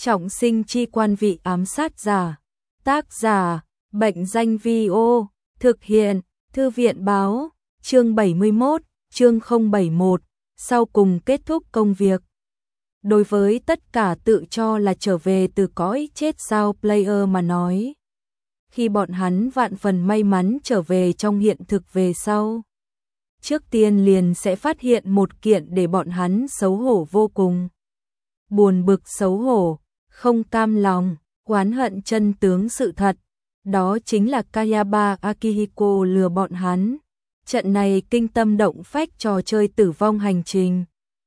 Trọng sinh chi quan vị ám sát giả. Tác giả, Bệnh danh Vi-ô. Thực hiện, Thư viện báo. Chương 71, chương 071. Sau cùng kết thúc công việc. Đối với tất cả tự cho là trở về từ cõi chết sao player mà nói, khi bọn hắn vạn phần may mắn trở về trong hiện thực về sau, trước tiên liền sẽ phát hiện một kiện để bọn hắn xấu hổ vô cùng. Buồn bực xấu hổ, không cam lòng, oán hận chân tướng sự thật. Đó chính là Kayaba Akihiko lừa bọn hắn. Trận này kinh tâm động phách trò chơi tử vong hành trình.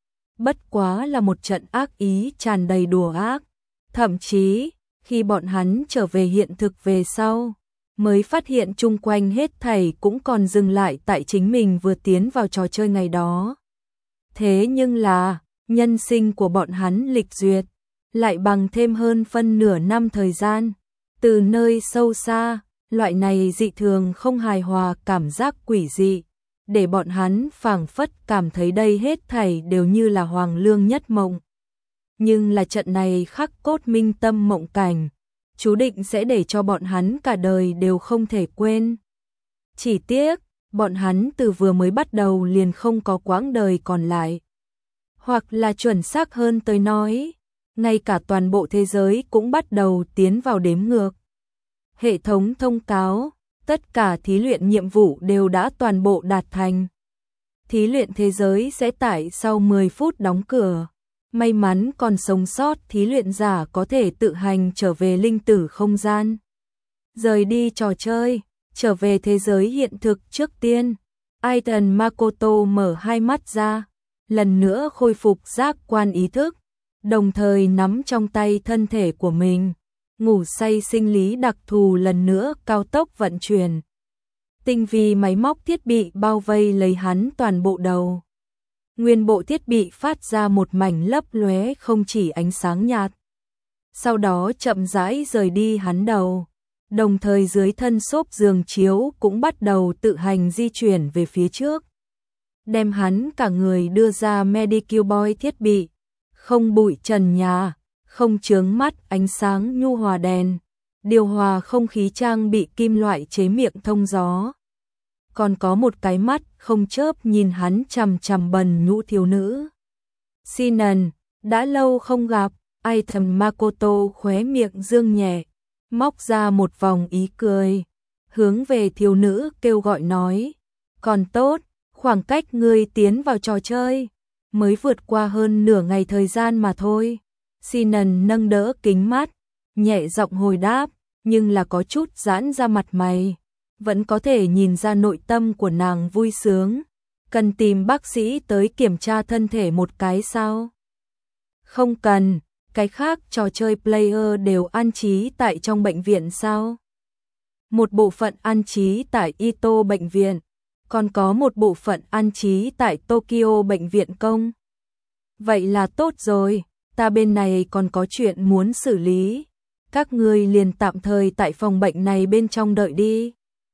Bất quá là một trận ác ý tràn đầy đùa ác. Thậm chí, khi bọn hắn trở về hiện thực về sau, mới phát hiện chung quanh hết thảy cũng còn dừng lại tại chính mình vừa tiến vào trò chơi ngày đó. Thế nhưng là, nhân sinh của bọn hắn lịch duyệt, lại bằng thêm hơn phân nửa năm thời gian. Từ nơi sâu xa, loại này dị thường không hài hòa cảm giác quỷ dị, để bọn hắn phảng phất cảm thấy đây hết thảy đều như là hoàng lương nhất mộng. Nhưng là trận này khắc cốt minh tâm mộng cảnh, chú định sẽ để cho bọn hắn cả đời đều không thể quên. Chỉ tiếc, bọn hắn từ vừa mới bắt đầu liền không có quãng đời còn lại. Hoặc là chuẩn xác hơn tới nói, ngay cả toàn bộ thế giới cũng bắt đầu tiến vào đếm ngược. Hệ thống thông cáo, tất cả thí luyện nhiệm vụ đều đã toàn bộ đạt thành. Thí luyện thế giới sẽ tại sau 10 phút đóng cửa. May mắn còn sống sót thí luyện giả có thể tự hành trở về linh tử không gian. Rời đi trò chơi, trở về thế giới hiện thực trước tiên. Aiton Makoto mở hai mắt ra, lần nữa khôi phục giác quan ý thức, đồng thời nắm trong tay thân thể của mình. Ngủ say sinh lý đặc thù lần nữa cao tốc vận chuyển. Tinh vi máy móc thiết bị bao vây lấy hắn toàn bộ đầu. Nguyên bộ thiết bị phát ra một mảnh lấp lóe không chỉ ánh sáng nhạt. Sau đó chậm rãi rời đi hắn đầu. Đồng thời dưới thân xốp giường chiếu cũng bắt đầu tự hành di chuyển về phía trước. Đem hắn cả người đưa ra Medicube Boy thiết bị. Không bụi trần nhà, không chướng mắt ánh sáng nhu hòa đèn. Điều hòa không khí trang bị kim loại chế miệng thông gió. Còn có một cái mắt không chớp nhìn hắn chằm chằm bần nhũ thiếu nữ. Sinan, đã lâu không gặp. Aiton Makoto khóe miệng dương nhẹ, móc ra một vòng ý cười, hướng về thiếu nữ kêu gọi nói, còn tốt, khoảng cách ngươi tiến vào trò chơi mới vượt qua hơn nửa ngày thời gian mà thôi. Sinan nâng đỡ kính mắt, nhẹ giọng hồi đáp, nhưng là có chút giãn ra mặt mày, vẫn có thể nhìn ra nội tâm của nàng vui sướng. Cần tìm bác sĩ tới kiểm tra thân thể một cái sao? Không cần, cái khác trò chơi player đều an trí tại trong bệnh viện sao? Một bộ phận an trí tại Ito bệnh viện, còn có một bộ phận an trí tại Tokyo bệnh viện công. Vậy là tốt rồi, ta bên này còn có chuyện muốn xử lý. Các ngươi liền tạm thời tại phòng bệnh này bên trong đợi đi.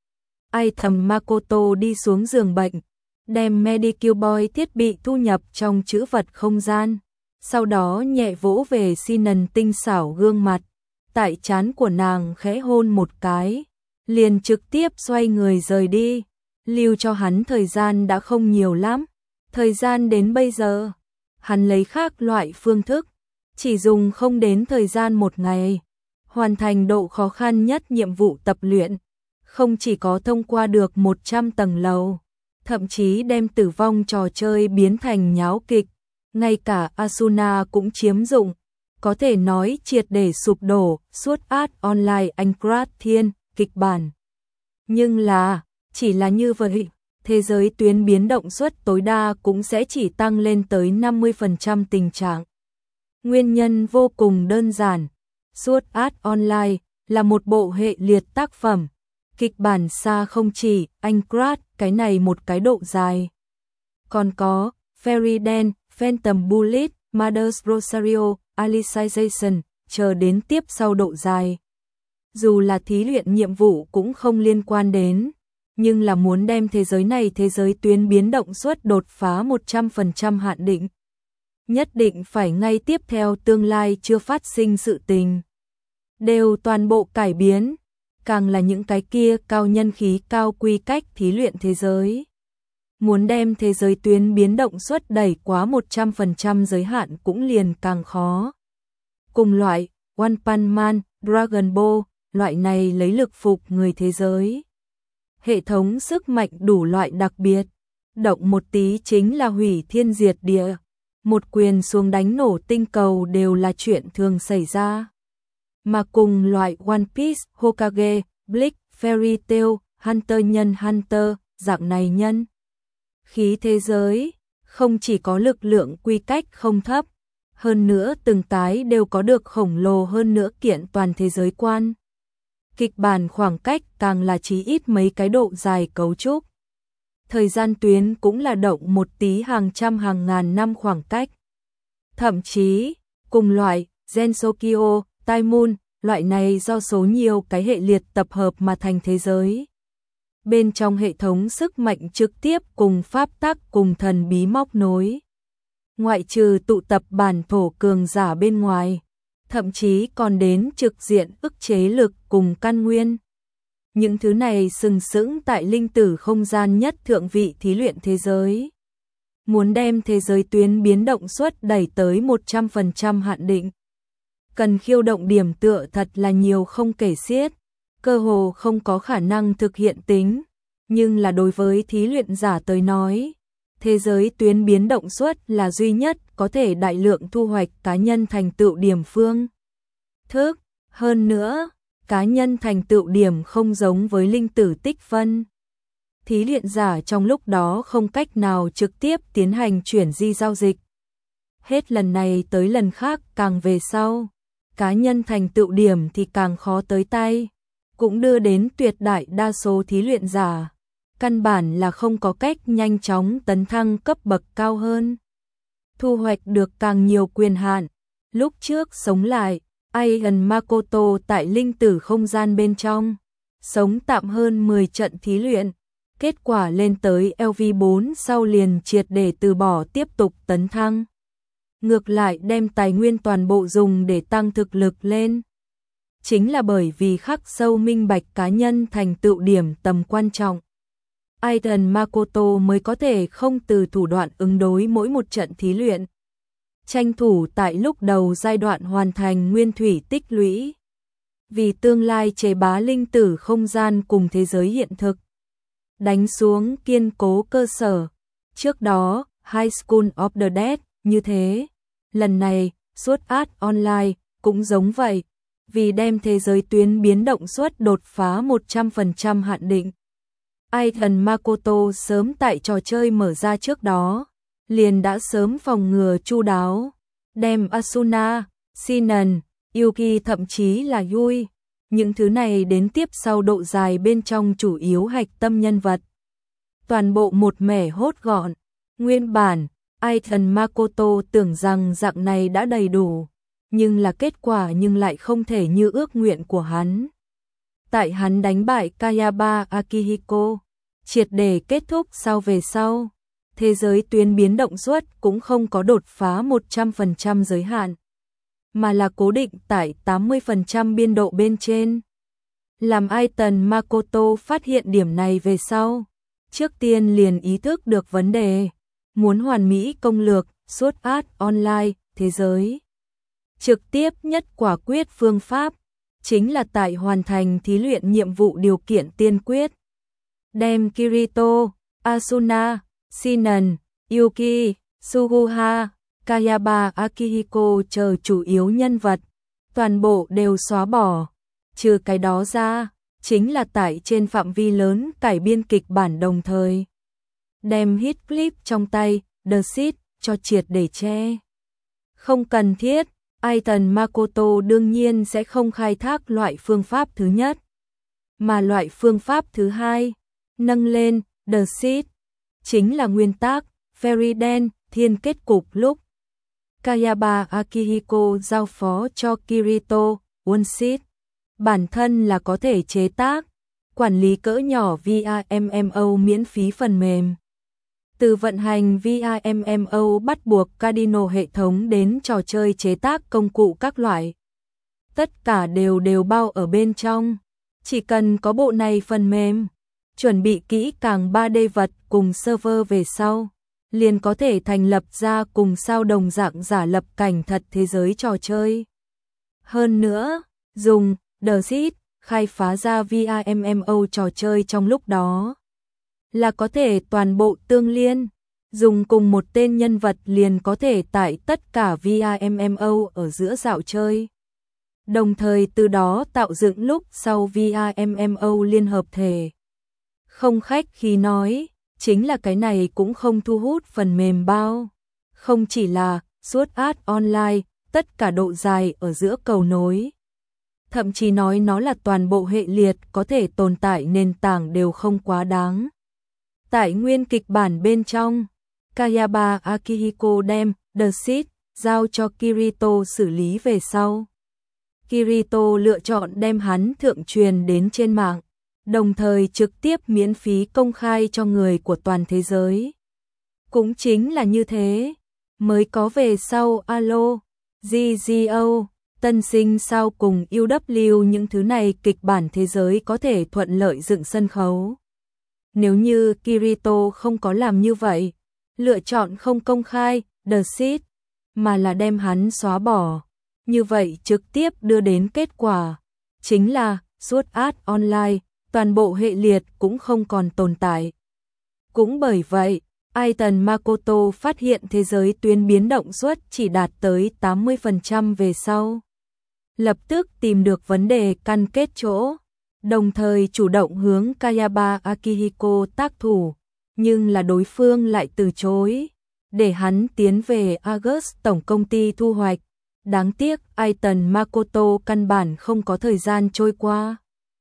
Aiton Makoto đi xuống giường bệnh, đem Medicube Boy thiết bị thu nhập trong trữ vật không gian. Sau đó nhẹ vỗ về Sinan tinh xảo gương mặt, tại trán của nàng khẽ hôn một cái, liền trực tiếp xoay người rời đi, lưu cho hắn thời gian đã không nhiều lắm. Thời gian đến bây giờ, hắn lấy khác loại phương thức, chỉ dùng không đến thời gian một ngày, hoàn thành độ khó khăn nhất nhiệm vụ tập luyện, không chỉ có thông qua được 100 tầng lầu, thậm chí đem tử vong trò chơi biến thành nháo kịch. Ngay cả Asuna cũng chiếm dụng, có thể nói triệt để sụp đổ suốt Art Online Ancrad Thiên kịch bản. Nhưng là, chỉ là như vậy, thế giới tuyến biến động suất tối đa cũng sẽ chỉ tăng lên tới 50% tình trạng. Nguyên nhân vô cùng đơn giản, suốt Art Online là một bộ hệ liệt tác phẩm, kịch bản xa không chỉ Ancrad cái này một cái độ dài. Còn có Fairyden, Phantom Bullet, Mother's Rosario, Alicization, chờ đến tiếp sau độ dài. Dù là thí luyện nhiệm vụ cũng không liên quan đến, nhưng là muốn đem thế giới này thế giới tuyến biến động suất đột phá 100% hạn định. nhất định phải ngay tiếp theo tương lai chưa phát sinh sự tình. Đều toàn bộ cải biến, càng là những cái kia cao nhân khí cao quy cách thí luyện thế giới. Muốn đem thế giới tuyến biến động suất đẩy quá 100% giới hạn cũng liền càng khó. Cùng loại, One Punch Man, Dragon Ball, loại này lấy lực phục người thế giới. Hệ thống sức mạnh đủ loại đặc biệt, động một tí chính là hủy thiên diệt địa, một quyền xuống đánh nổ tinh cầu đều là chuyện thường xảy ra. Mà cùng loại One Piece, Hokage, Bleach, Fairy Tail, Hunter nhân Hunter, dạng này nhân khí thế giới, không chỉ có lực lượng quy cách không thấp, hơn nữa từng cái đều có được khổng lồ hơn nữa kiện toàn thế giới quan. Kịch bản khoảng cách càng là chí ít mấy cái độ dài cấu trúc. Thời gian tuyến cũng là động một tí hàng trăm hàng ngàn năm khoảng cách. Thậm chí, cùng loại, Gensokyo, Tai Moon, loại này do số nhiều cái hệ liệt tập hợp mà thành thế giới. Bên trong hệ thống sức mạnh trực tiếp cùng pháp tắc cùng thần bí móc nối. Ngoại trừ tụ tập bản thổ cường giả bên ngoài, thậm chí còn đến trực diện ức chế lực cùng căn nguyên. Những thứ này sừng sững tại linh tử không gian nhất thượng vị thí luyện thế giới. Muốn đem thế giới tuyến biến động suất đẩy tới 100% hạn định. Cần khiêu động điểm tựa thật là nhiều không kể xiết, cơ hồ không có khả năng thực hiện tính. Nhưng là đối với thí luyện giả tới nói, thế giới tuyến biến động suất là duy nhất có thể đại lượng thu hoạch cá nhân thành tựu điểm phương thức. Hơn nữa, cá nhân thành tựu điểm không giống với linh tử tích phân. Thí luyện giả trong lúc đó không cách nào trực tiếp tiến hành chuyển di giao dịch. Hết lần này tới lần khác càng về sau, cá nhân thành tựu điểm thì càng khó tới tay, cũng đưa đến tuyệt đại đa số thí luyện giả. Căn bản là không có cách nhanh chóng tấn thăng cấp bậc cao hơn. Thu hoạch được càng nhiều quyền hạn. Lúc trước sống lại, Aigan Makoto tại linh tử không gian bên trong, sống tạm hơn 10 trận thí luyện. Kết quả lên tới LV4 sau liền triệt để từ bỏ tiếp tục tấn thăng. Ngược lại đem tài nguyên toàn bộ dùng để tăng thực lực lên. Chính là bởi vì khắc sâu minh bạch cá nhân thành tựu điểm tầm quan trọng. Aidan Makoto mới có thể không từ thủ đoạn ứng đối mỗi một trận thí luyện. Tranh thủ tại lúc đầu giai đoạn hoàn thành nguyên thủy tích lũy. Vì tương lai chế bá linh tử không gian cùng thế giới hiện thực. Đánh xuống kiên cố cơ sở. Trước đó, High School of the Dead như thế. Lần này, Sword Art Online cũng giống vậy. Vì đem thế giới tuyến biến động suất đột phá 100% hạn định. Aidan Makoto sớm tại trò chơi mở ra trước đó, liền đã sớm phòng ngừa chu đáo, đem Asuna, Sinan, Yuki thậm chí là Yui, những thứ này đến tiếp sau độ dài bên trong chủ yếu hạch tâm nhân vật. Toàn bộ một mẻ hốt gọn, nguyên bản, Aidan Makoto tưởng rằng dạng này đã đầy đủ, nhưng là kết quả nhưng lại không thể như ước nguyện của hắn. Tại hắn đánh bại Kayaba Akihiko, triệt để kết thúc sau về sau, thế giới tuyến biến động suất cũng không có đột phá 100% giới hạn, mà là cố định tại 80% biên độ bên trên. Làm Aidan Makoto phát hiện điểm này về sau, trước tiên liền ý thức được vấn đề, muốn hoàn mỹ công lược, Sword Art Online, thế giới. Trực tiếp nhất quả quyết phương pháp, chính là tại hoàn thành thí luyện nhiệm vụ điều kiện tiên quyết. Đem Kirito, Asuna, Sinan, Yuki, Suguha, Kayaba Akihiko chờ chủ yếu nhân vật, toàn bộ đều xóa bỏ. Trừ cái đó ra, chính là tại trên phạm vi lớn cải biên kịch bản đồng thời. Đem Heathcliff trong tay, The Seed, cho triệt để che. Không cần thiết, Aidan Makoto đương nhiên sẽ không khai thác loại phương pháp thứ nhất. Mà loại phương pháp thứ hai, nâng lên, The Seed, chính là nguyên tắc, Fairy đen, thiên kết cục lúc. Kayaba Akihiko giao phó cho Kirito, One Seed, bản thân là có thể chế tác, quản lý cỡ nhỏ via MMO miễn phí phần mềm. Từ vận hành VRMMO bắt buộc Cardinal hệ thống đến trò chơi chế tác công cụ các loại. Tất cả đều bao ở bên trong. Chỉ cần có bộ này phần mềm, chuẩn bị kỹ càng 3D vật cùng server về sau, liền có thể thành lập ra cùng sao đồng dạng giả lập cảnh thật thế giới trò chơi. Hơn nữa, dùng The Seed khai phá ra VRMMO trò chơi trong lúc đó là có thể toàn bộ tương liên, dùng cùng một tên nhân vật liền có thể tải tất cả VRMMO ở giữa dạo chơi. Đồng thời từ đó tạo dựng lúc sau VRMMO liên hợp thể. Không khách khí nói, chính là cái này cũng không thu hút phần mềm bao. Không chỉ là Sword Art Online, tất cả độ dài ở giữa cầu nối. Thậm chí nói nó là toàn bộ hệ liệt có thể tồn tại nền tảng đều không quá đáng. Tại nguyên kịch bản bên trong, Kayaba Akihiko đem The Seed giao cho Kirito xử lý về sau. Kirito lựa chọn đem hắn thượng truyền đến trên mạng, đồng thời trực tiếp miễn phí công khai cho người của toàn thế giới. Cũng chính là như thế, mới có về sau Alo, GGO, Tân Sinh sao cùng UW những thứ này kịch bản thế giới có thể thuận lợi dựng sân khấu. Nếu như Kirito không có làm như vậy, lựa chọn không công khai The Seed, mà là đem hắn xóa bỏ, như vậy trực tiếp đưa đến kết quả chính là Sword Art Online, toàn bộ hệ liệt cũng không còn tồn tại. Cũng bởi vậy, Aiton Makoto phát hiện thế giới tuyến biến động suất chỉ đạt tới 80% về sau. Lập tức tìm được vấn đề căn kết chỗ, đồng thời chủ động hướng Kayaba Akihiko tác thủ, nhưng là đối phương lại từ chối, để hắn tiến về Aegis tổng công ty thu hoạch. Đáng tiếc Aiton Makoto căn bản không có thời gian trôi qua.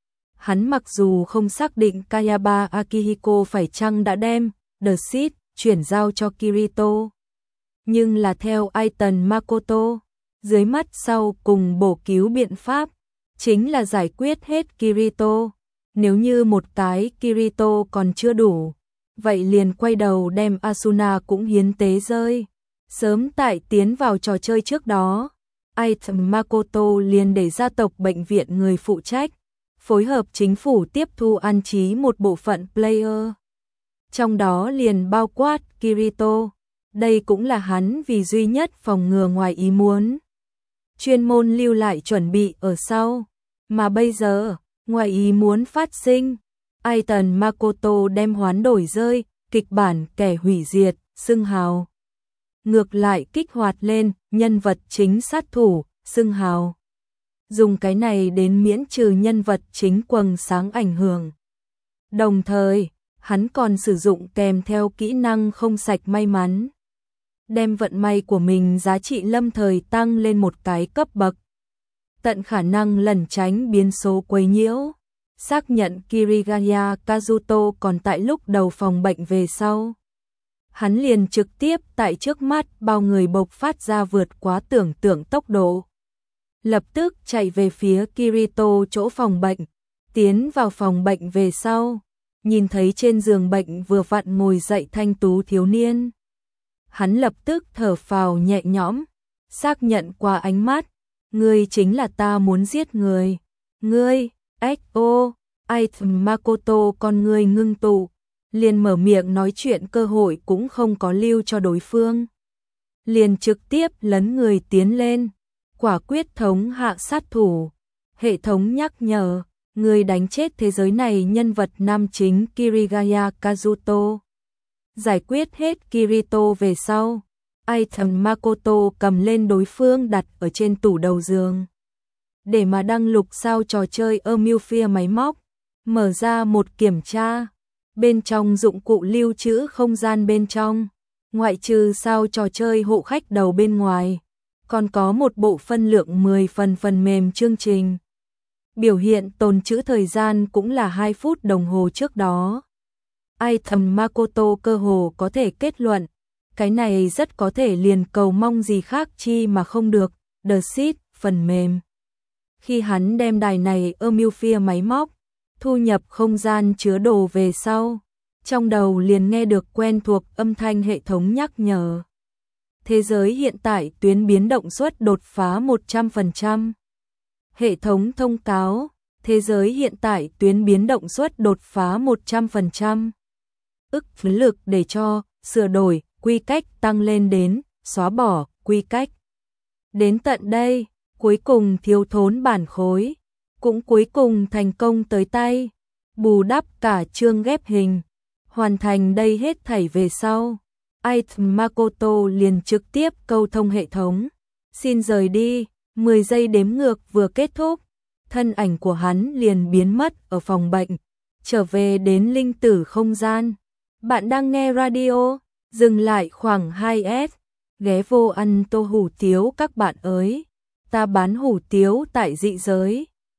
Hắn mặc dù không xác định Kayaba Akihiko phải chăng đã đem The Seed chuyển giao cho Kirito, nhưng là theo Aiton Makoto, dưới mắt sau cùng bổ cứu biện pháp chính là giải quyết hết Kirito. Nếu như một cái Kirito còn chưa đủ, vậy liền quay đầu đem Asuna cũng hiến tế rơi. Sớm tại tiến vào trò chơi trước đó, Aiton Makoto liền để gia tộc bệnh viện người phụ trách phối hợp chính phủ tiếp thu an trí một bộ phận player. Trong đó liền bao quát Kirito, đây cũng là hắn vì duy nhất phòng ngừa ngoài ý muốn. Chuyên môn lưu lại chuẩn bị ở sau, mà bây giờ, ngoài ý muốn phát sinh, Aiton Makoto đem hoán đổi rơi, kịch bản kẻ hủy diệt, xưng hào. Ngược lại kích hoạt lên, nhân vật chính sát thủ, xưng hào. Dùng cái này đến miễn trừ nhân vật chính quầng sáng ảnh hưởng. Đồng thời, hắn còn sử dụng kèm theo kỹ năng không sạch may mắn, đem vận may của mình giá trị lâm thời tăng lên một cái cấp bậc. Tận khả năng lẩn tránh biến số quấy nhiễu. Xác nhận Kirigaya Kazuto còn tại lúc đầu phòng bệnh về sau. Hắn liền trực tiếp tại trước mắt bao người bộc phát ra vượt quá tưởng tượng tốc độ. Lập tức chạy về phía Kirito chỗ phòng bệnh, tiến vào phòng bệnh về sau, nhìn thấy trên giường bệnh vừa vặn ngồi dậy thanh tú thiếu niên. Hắn lập tức thở phào nhẹ nhõm, xác nhận qua ánh mắt, ngươi chính là ta muốn giết người. Ngươi, XO, Aiton Makoto con ngươi ngưng tụ, liền mở miệng nói chuyện cơ hội cũng không có lưu cho đối phương. Liền trực tiếp lấn người tiến lên, quả quyết thống hạ sát thủ. Hệ thống nhắc nhở, người đánh chết thế giới này nhân vật nam chính Kirigaya Kazuto. Giải quyết hết Kirito về sau, Aiton Makoto cầm lên đối phương đặt ở trên tủ đầu giường. Để mà đăng lục sao trò chơi Amphia máy móc, mở ra một kiểm tra. Bên trong dụng cụ lưu trữ không gian bên trong, ngoại trừ sao trò chơi hộ khách đầu bên ngoài, còn có một bộ phân lượng 10 phần mềm chương trình. Biểu hiện tồn trữ thời gian cũng là 2 phút đồng hồ trước đó. Aiton Makoto cơ hồ có thể kết luận, cái này rất có thể liền cầu mong gì khác chi mà không được, The Seed phần mềm. Khi hắn đem đài này Amphia máy móc, thu nhập không gian chứa đồ về sau, trong đầu liền nghe được quen thuộc âm thanh hệ thống nhắc nhở. Thế giới hiện tại tuyến biến động suất đột phá 100%. Hệ thống thông cáo, thế giới hiện tại tuyến biến động suất đột phá 100%. Ức lực để cho, sửa đổi, quy cách tăng lên đến, xóa bỏ, quy cách. Đến tận đây, cuối cùng thiếu thốn bản khối, cũng cuối cùng thành công tới tay, bù đắp cả chương ghép hình. Hoàn thành đây hết thảy về sau, Item Makoto liền trực tiếp câu thông hệ thống. Xin rời đi, 10 giây đếm ngược vừa kết thúc, thân ảnh của hắn liền biến mất ở phòng bệnh, trở về đến linh tử không gian. Bạn đang nghe radio, dừng lại khoảng 2S, ghé vô ăn tô hủ tiếu các bạn ơi. Ta bán hủ tiếu tại dị giới.